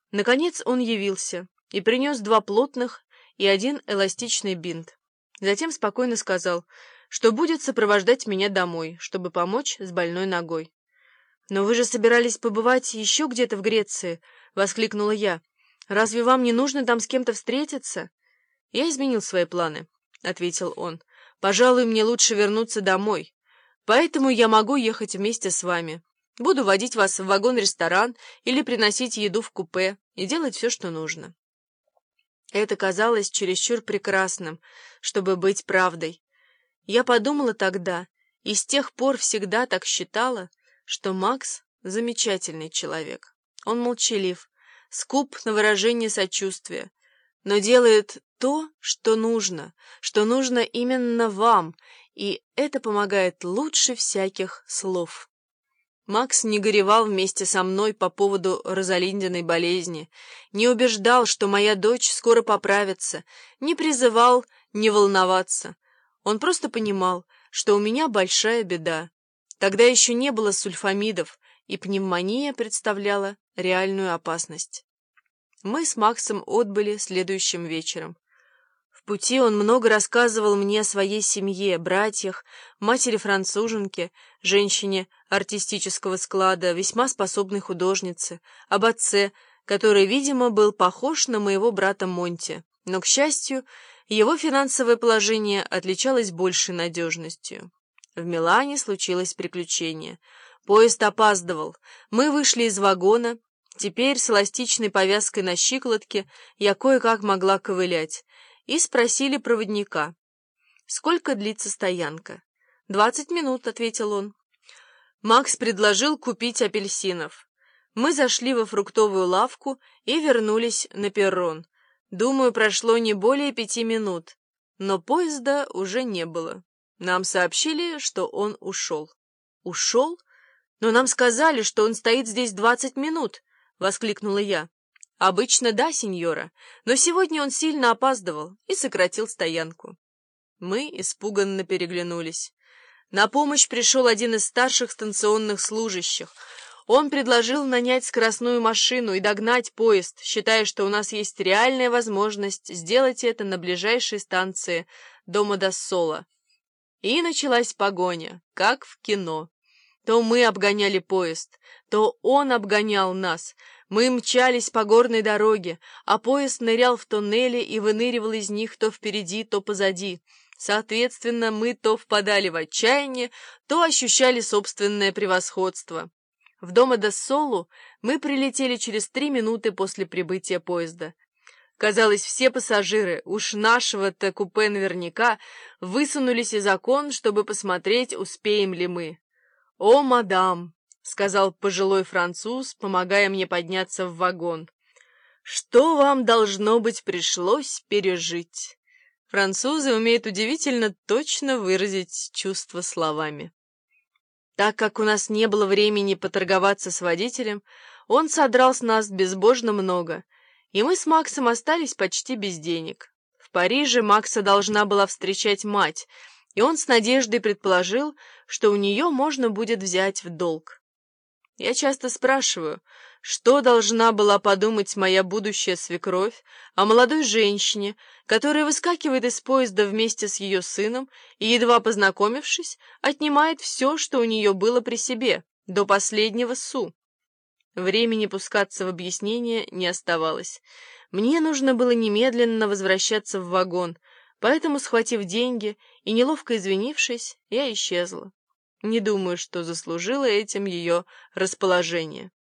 Наконец он явился и принес 2 плотных и 1 эластичный бинт. Затем спокойно сказал, что будет сопровождать меня домой, чтобы помочь с больной ногой. «Но вы же собирались побывать еще где-то в Греции?» — воскликнула я. «Разве вам не нужно там с кем-то встретиться?» «Я изменил свои планы», — ответил он. «Пожалуй, мне лучше вернуться домой. Поэтому я могу ехать вместе с вами. Буду водить вас в вагон-ресторан или приносить еду в купе и делать все, что нужно». Это казалось чересчур прекрасным, чтобы быть правдой. Я подумала тогда, и с тех пор всегда так считала, что Макс — замечательный человек. Он молчалив, скуп на выражение сочувствия, но делает то, что нужно именно вам, и это помогает лучше всяких слов. Макс не горевал вместе со мной по поводу Розалиндиной болезни, не убеждал, что моя дочь скоро поправится, не призывал не волноваться. Он просто понимал, что у меня большая беда. Тогда еще не было сульфамидов, и пневмония представляла реальную опасность. Мы с Максом отбыли следующим вечером. В пути он много рассказывал мне о своей семье, братьях, матери-француженке, женщине артистического склада, весьма способной художнице, об отце, который, видимо, был похож на моего брата Монти, но, к счастью, его финансовое положение отличалось большей надежностью. В Милане случилось приключение. Поезд опаздывал. Мы вышли из вагона. Теперь с эластичной повязкой на щиколотке я кое-как могла ковылять. И спросили проводника: «Сколько длится стоянка?» 20 минут», — ответил он. Макс предложил купить апельсинов. Мы зашли во фруктовую лавку и вернулись на перрон. Думаю, прошло не более 5 минут, но поезда уже не было. Нам сообщили, что он ушел. «Ушел? Но нам сказали, что он стоит здесь 20 минут», — воскликнула я. «Обычно да, сеньора, но сегодня он сильно опаздывал и сократил стоянку». Мы испуганно переглянулись. На помощь пришел один из старших станционных служащих. Он предложил нанять скоростную машину и догнать поезд, считая, что у нас есть реальная возможность сделать это на ближайшей станции Домодоссола. И началась погоня, как в кино. То мы обгоняли поезд, то он обгонял нас. Мы мчались по горной дороге, а поезд нырял в туннели и выныривал из них то впереди, то позади. Соответственно, мы то впадали в отчаяние, то ощущали собственное превосходство. В Домодоссолу мы прилетели через 3 минуты после прибытия поезда. Казалось, все пассажиры, уж нашего-то купе наверняка, высунулись из окон, чтобы посмотреть, успеем ли мы. «О, мадам!» — сказал пожилой француз, помогая мне подняться в вагон. «Что вам, должно быть, пришлось пережить?» Французы умеют удивительно точно выразить чувства словами. Так как у нас не было времени поторговаться с водителем, он содрал с нас безбожно много, и мы с Максом остались почти без денег. В Париже Макса должна была встречать мать, и он с надеждой предположил, что у нее можно будет взять в долг. Я часто спрашиваю, что должна была подумать моя будущая свекровь о молодой женщине, которая выскакивает из поезда вместе с ее сыном и, едва познакомившись, отнимает все, что у нее было при себе, до последнего су. Времени пускаться в объяснение не оставалось. Мне нужно было немедленно возвращаться в вагон, поэтому, схватив деньги и неловко извинившись, я исчезла. Не думаю, что заслужила этим ее расположение.